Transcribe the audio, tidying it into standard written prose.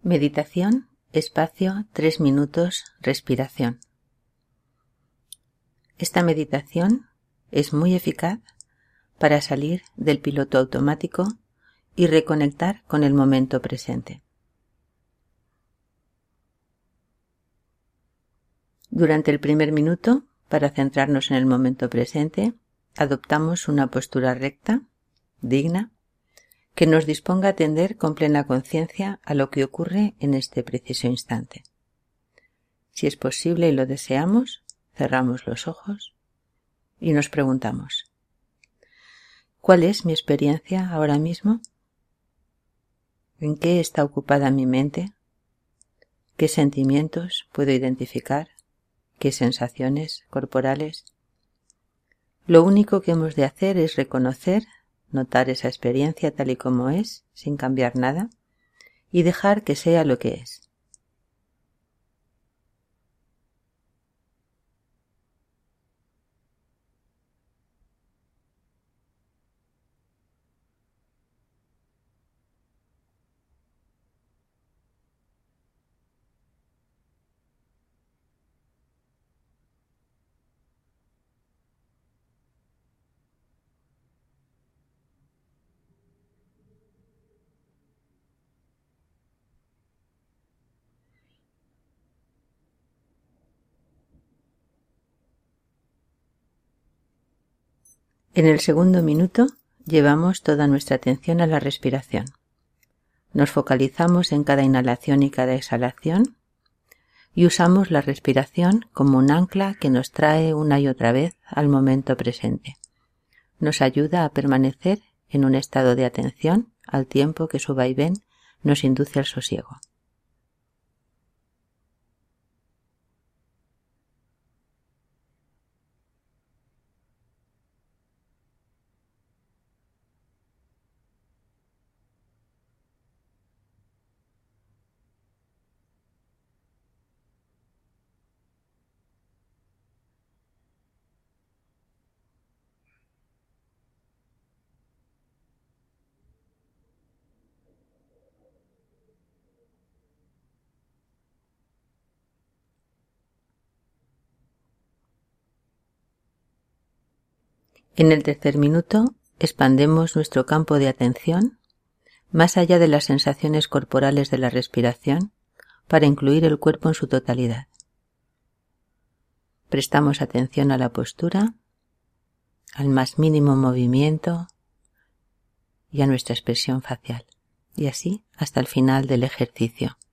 Meditación, espacio, 3 minutos, respiración. Esta meditación es muy eficaz para salir del piloto automático y reconectar con el momento presente. Durante el primer minuto, para centrarnos en el momento presente, adoptamos una postura recta, digna, que nos disponga a atender con plena conciencia a lo que ocurre en este preciso instante. Si es posible y lo deseamos, cerramos los ojos y nos preguntamos: ¿cuál es mi experiencia ahora mismo? ¿En qué está ocupada mi mente? ¿Qué sentimientos puedo identificar? ¿Qué sensaciones corporales? Lo único que hemos de hacer es reconocer, notar esa experiencia tal y como es, sin cambiar nada, y dejar que sea lo que es. En el segundo minuto llevamos toda nuestra atención a la respiración. Nos focalizamos en cada inhalación y cada exhalación y usamos la respiración como un ancla que nos trae una y otra vez al momento presente. Nos ayuda a permanecer en un estado de atención al tiempo que su vaivén nos induce al sosiego. En el tercer minuto expandemos nuestro campo de atención más allá de las sensaciones corporales de la respiración para incluir el cuerpo en su totalidad. Prestamos atención a la postura, al más mínimo movimiento y a nuestra expresión facial, y así hasta el final del ejercicio.